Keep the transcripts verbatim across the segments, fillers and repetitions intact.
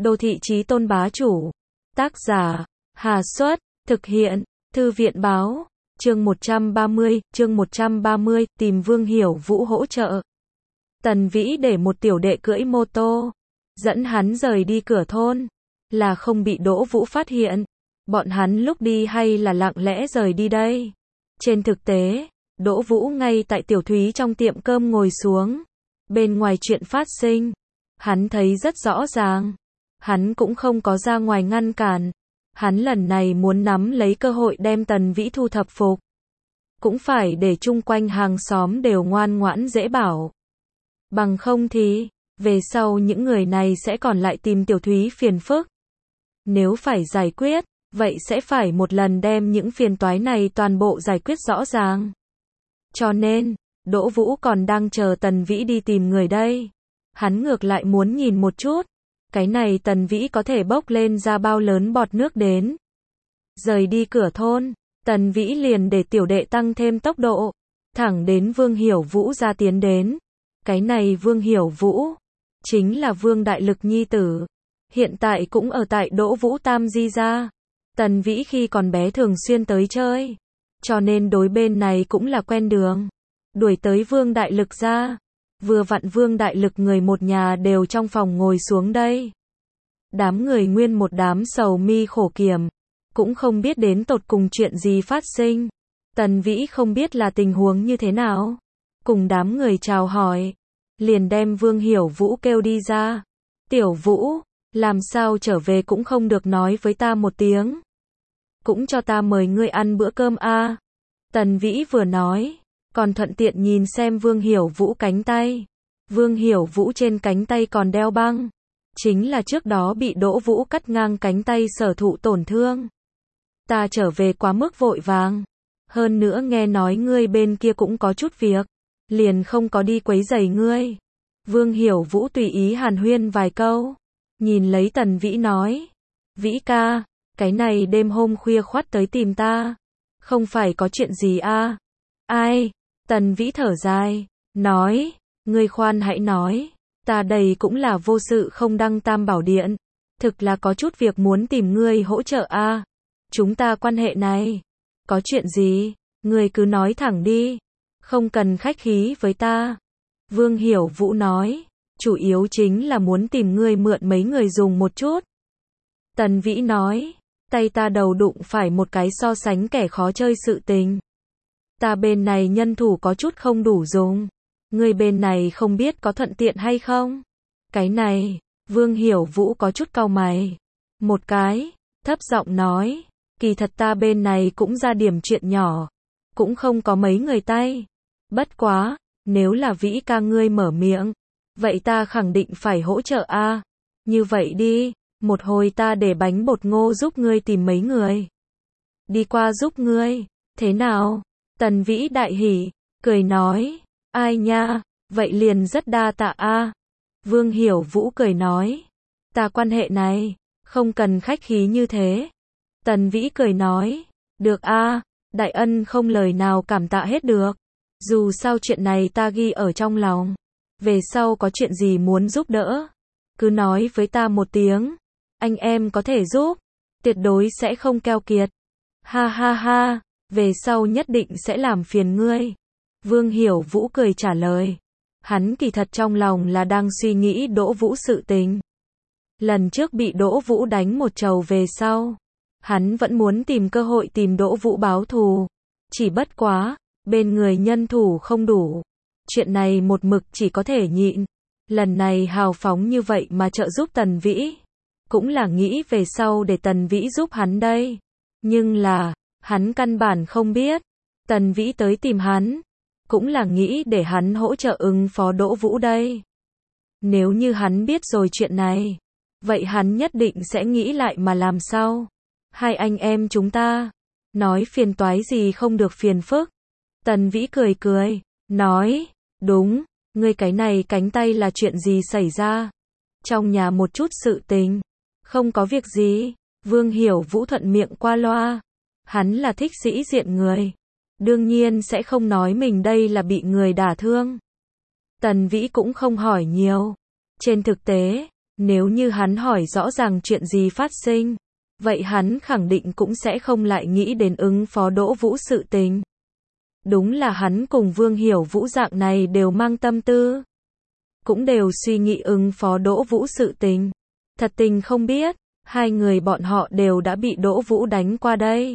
Đô thị chí tôn bá chủ. Tác giả, Hà Xuất, thực hiện, Thư viện báo, chương một trăm ba mươi, chương một trăm ba mươi, tìm Vương Hiểu Vũ hỗ trợ. Tần Vĩ để một tiểu đệ cưỡi mô tô, dẫn hắn rời đi cửa thôn, là không bị Đỗ Vũ phát hiện. Bọn hắn lúc đi hay là lặng lẽ rời đi đây? Trên thực tế, Đỗ Vũ ngay tại Tiểu Thúy trong tiệm cơm ngồi xuống. Bên ngoài chuyện phát sinh, hắn thấy rất rõ ràng. Hắn cũng không có ra ngoài ngăn cản. Hắn lần này muốn nắm lấy cơ hội đem Tần Vĩ thu thập phục. Cũng phải để chung quanh hàng xóm đều ngoan ngoãn dễ bảo. Bằng không thì, về sau những người này sẽ còn lại tìm Tiểu Thúy phiền phức. Nếu phải giải quyết, vậy sẽ phải một lần đem những phiền toái này toàn bộ giải quyết rõ ràng. Cho nên, Đỗ Vũ còn đang chờ Tần Vĩ đi tìm người đây. Hắn ngược lại muốn nhìn một chút, cái này Tần Vĩ có thể bốc lên ra bao lớn bọt nước đến. Rời đi cửa thôn, Tần Vĩ liền để tiểu đệ tăng thêm tốc độ, thẳng đến Vương Hiểu Vũ ra tiến đến. Cái này Vương Hiểu Vũ, chính là Vương Đại Lực nhi tử, hiện tại cũng ở tại Đỗ Vũ Tam Di gia. Tần Vĩ khi còn bé thường xuyên tới chơi, cho nên đối bên này cũng là quen đường. Đuổi tới Vương Đại Lực ra, vừa vặn Vương Đại Lực người một nhà đều trong phòng ngồi xuống đây. Đám người nguyên một đám sầu mi khổ kiểm, cũng không biết đến tột cùng chuyện gì phát sinh. Tần Vĩ không biết là tình huống như thế nào, cùng đám người chào hỏi, liền đem Vương Hiểu Vũ kêu đi ra. Tiểu Vũ, làm sao trở về cũng không được nói với ta một tiếng. Cũng cho ta mời ngươi ăn bữa cơm a. Tần Vĩ vừa nói, còn thuận tiện nhìn xem Vương Hiểu Vũ cánh tay. Vương Hiểu Vũ trên cánh tay còn đeo băng, chính là trước đó bị Đỗ Vũ cắt ngang cánh tay sở thụ tổn thương. Ta trở về quá mức vội vàng, hơn nữa nghe nói ngươi bên kia cũng có chút việc, liền không có đi quấy rầy ngươi. Vương Hiểu Vũ tùy ý hàn huyên vài câu, nhìn lấy Tần Vĩ nói, Vĩ ca, cái này đêm hôm khuya khoắt tới tìm ta, không phải có chuyện gì a? Ai? Tần Vĩ thở dài, nói, ngươi khoan hãy nói, ta đây cũng là vô sự không đăng tam bảo điện, thực là có chút việc muốn tìm ngươi hỗ trợ a. Chúng ta quan hệ này, có chuyện gì, ngươi cứ nói thẳng đi, không cần khách khí với ta. Vương Hiểu Vũ nói, chủ yếu chính là muốn tìm ngươi mượn mấy người dùng một chút. Tần Vĩ nói, tay ta đầu đụng phải một cái so sánh kẻ khó chơi sự tình. Ta bên này nhân thủ có chút không đủ dùng, ngươi bên này không biết có thuận tiện hay không? Cái này, Vương Hiểu Vũ có chút cau mày. Một cái, thấp giọng nói, kỳ thật ta bên này cũng ra điểm chuyện nhỏ, cũng không có mấy người tay. Bất quá, nếu là Vĩ ca ngươi mở miệng, vậy ta khẳng định phải hỗ trợ a. Như vậy đi, một hồi ta để bánh bột ngô giúp ngươi tìm mấy người. Đi qua giúp ngươi, thế nào? Tần Vĩ đại hỉ, cười nói, ai nha, vậy liền rất đa tạ a. Vương Hiểu Vũ cười nói, ta quan hệ này, không cần khách khí như thế. Tần Vĩ cười nói, được a, đại ân không lời nào cảm tạ hết được. Dù sao chuyện này ta ghi ở trong lòng, về sau có chuyện gì muốn giúp đỡ, cứ nói với ta một tiếng, anh em có thể giúp, tuyệt đối sẽ không keo kiệt. Ha ha ha, về sau nhất định sẽ làm phiền ngươi. Vương Hiểu Vũ cười trả lời. Hắn kỳ thật trong lòng là đang suy nghĩ Đỗ Vũ sự tình. Lần trước bị Đỗ Vũ đánh một trầu về sau, hắn vẫn muốn tìm cơ hội tìm Đỗ Vũ báo thù. Chỉ bất quá, bên người nhân thủ không đủ. Chuyện này một mực chỉ có thể nhịn. Lần này hào phóng như vậy mà trợ giúp Tần Vĩ, cũng là nghĩ về sau để Tần Vĩ giúp hắn đây. Nhưng là, hắn căn bản không biết, Tần Vĩ tới tìm hắn, cũng là nghĩ để hắn hỗ trợ ứng phó Đỗ Vũ đây. Nếu như hắn biết rồi chuyện này, vậy hắn nhất định sẽ nghĩ lại mà làm sao. Hai anh em chúng ta, nói phiền toái gì không được phiền phức. Tần Vĩ cười cười, nói, đúng, ngươi cái này cánh tay là chuyện gì xảy ra? Trong nhà một chút sự tình, không có việc gì. Vương Hiểu Vũ thuận miệng qua loa. Hắn là thích sĩ diện người, đương nhiên sẽ không nói mình đây là bị người đả thương. Tần Vĩ cũng không hỏi nhiều. Trên thực tế, Nếu như hắn hỏi rõ ràng chuyện gì phát sinh, vậy hắn khẳng định cũng sẽ không lại nghĩ đến ứng phó Đỗ Vũ sự tình. Đúng là hắn cùng Vương Hiểu Vũ dạng này đều mang tâm tư, cũng đều suy nghĩ ứng phó Đỗ Vũ sự tình. Thật tình không biết, hai người bọn họ đều đã bị Đỗ Vũ đánh qua đây.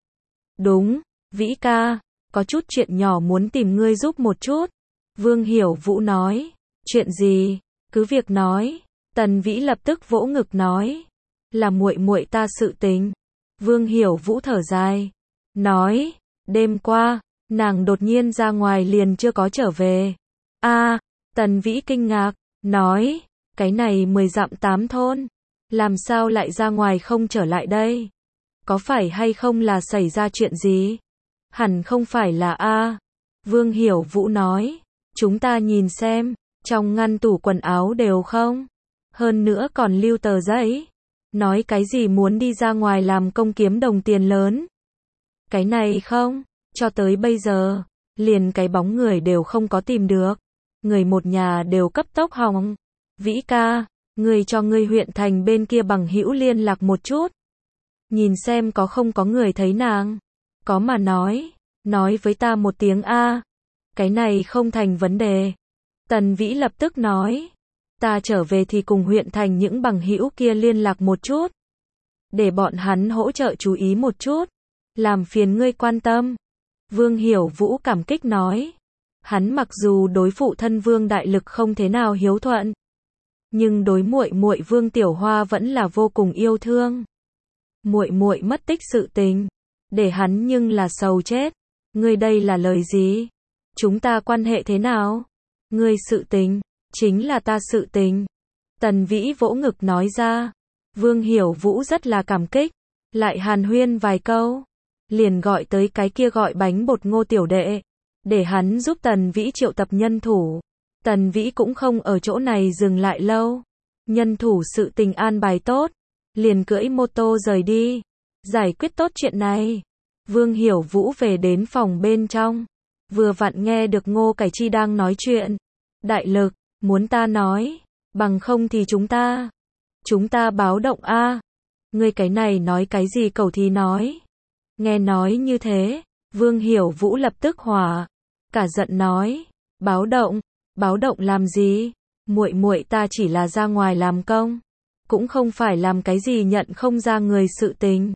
Đúng, Vĩ ca, có chút chuyện nhỏ muốn tìm ngươi giúp một chút. Vương Hiểu Vũ nói, chuyện gì, cứ việc nói. Tần Vĩ lập tức vỗ ngực nói, là muội muội ta sự tình. Vương Hiểu Vũ thở dài, nói, đêm qua, nàng đột nhiên ra ngoài liền chưa có trở về. A, Tần Vĩ kinh ngạc, nói, cái này mười dặm tám thôn, làm sao lại ra ngoài không trở lại đây? Có phải hay không là xảy ra chuyện gì? Hẳn không phải là A. Vương Hiểu Vũ nói, chúng ta nhìn xem, trong ngăn tủ quần áo đều không? Hơn nữa còn lưu tờ giấy. Nói cái gì muốn đi ra ngoài làm công kiếm đồng tiền lớn. Cái này không, cho tới bây giờ, liền cái bóng người đều không có tìm được. Người một nhà đều cấp tốc hỏng. Vĩ ca, người cho người huyện thành bên kia bằng hữu liên lạc một chút. Nhìn xem có không có người thấy nàng. Có mà nói, nói với ta một tiếng A. Cái này không thành vấn đề. Tần Vĩ lập tức nói, ta trở về thì cùng huyện thành những bằng hữu kia liên lạc một chút. Để bọn hắn hỗ trợ chú ý một chút. Làm phiền ngươi quan tâm. Vương Hiểu Vũ cảm kích nói. Hắn mặc dù đối phụ thân Vương Đại Lực không thế nào hiếu thuận, nhưng đối muội muội Vương Tiểu Hoa vẫn là vô cùng yêu thương. Muội muội mất tích sự tình, để hắn nhưng là sầu chết. Ngươi đây là lời gì? Chúng ta quan hệ thế nào? Ngươi sự tình, chính là ta sự tình. Tần Vĩ vỗ ngực nói ra. Vương Hiểu Vũ rất là cảm kích, lại hàn huyên vài câu, liền gọi tới cái kia gọi bánh bột Ngô tiểu đệ, để hắn giúp Tần Vĩ triệu tập nhân thủ. Tần Vĩ cũng không ở chỗ này dừng lại lâu. Nhân thủ sự tình an bài tốt, liền cưỡi mô tô rời đi. Giải quyết tốt chuyện này, Vương Hiểu Vũ về đến phòng bên trong. Vừa vặn nghe được Ngô Cải Chi đang nói chuyện. Đại Lực, muốn ta nói, bằng không thì chúng ta, chúng ta báo động a. Ngươi cái này nói cái gì cẩu thì nói. Nghe nói như thế, Vương Hiểu Vũ lập tức hỏa, cả giận nói, báo động, báo động làm gì? Muội muội ta chỉ là ra ngoài làm công, cũng không phải làm cái gì nhận không ra người sự tình.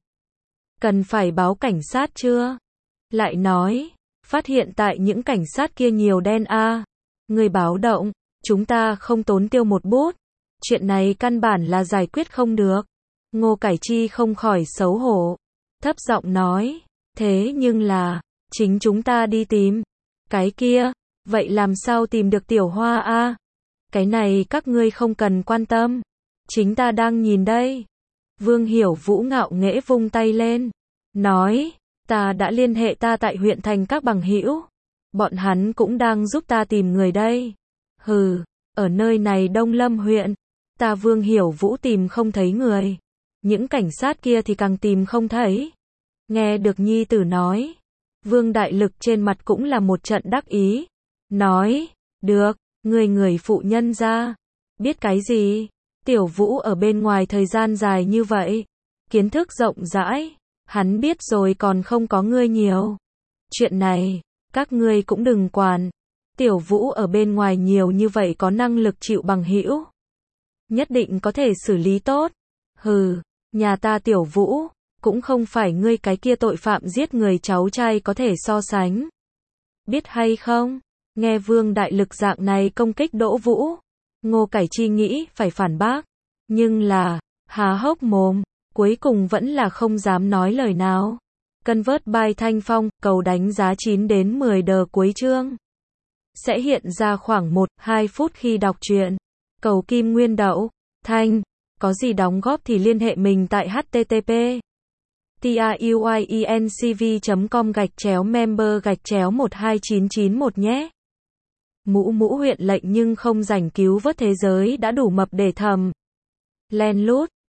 Cần phải báo cảnh sát chưa? Lại nói, phát hiện tại những cảnh sát kia nhiều đen a. Người báo động, chúng ta không tốn tiêu một bút. Chuyện này căn bản là giải quyết không được. Ngô Cải Chi không khỏi xấu hổ, thấp giọng nói, thế nhưng là, chính chúng ta đi tìm. Cái kia, vậy làm sao tìm được Tiểu Hoa a? Cái này các ngươi không cần quan tâm. Chính ta đang nhìn đây. Vương Hiểu Vũ ngạo nghễ vung tay lên, nói, ta đã liên hệ ta tại huyện thành các bằng hữu. Bọn hắn cũng đang giúp ta tìm người đây. Hừ, ở nơi này Đông Lâm huyện, ta Vương Hiểu Vũ tìm không thấy người. Những cảnh sát kia thì càng tìm không thấy. Nghe được nhi tử nói, Vương Đại Lực trên mặt cũng là một trận đắc ý. Nói, được, người người phụ nhân ra. Biết cái gì? Tiểu Vũ ở bên ngoài thời gian dài như vậy, kiến thức rộng rãi, hắn biết rồi còn không có ngươi nhiều. Chuyện này, các ngươi cũng đừng quản. Tiểu Vũ ở bên ngoài nhiều như vậy có năng lực chịu bằng hữu, nhất định có thể xử lý tốt. Hừ, nhà ta Tiểu Vũ, cũng không phải ngươi cái kia tội phạm giết người cháu trai có thể so sánh. Biết hay không? Nghe Vương Đại Lực dạng này công kích Đỗ Vũ, Ngô Cải Chi nghĩ phải phản bác, nhưng là, há hốc mồm, cuối cùng vẫn là không dám nói lời nào. Convert by Thanh Phong, cầu đánh giá chín đến mười đờ cuối chương. Sẽ hiện ra khoảng một đến hai phút khi đọc truyện. Cầu Kim Nguyên Đậu, Thanh, có gì đóng góp thì liên hệ mình tại http truyencv chấm com gạch chéo member gạch chéo một hai chín chín một nhé. Mũ mũ huyện lệnh nhưng không rảnh cứu vớt thế giới đã đủ mập để thầm. Len lút,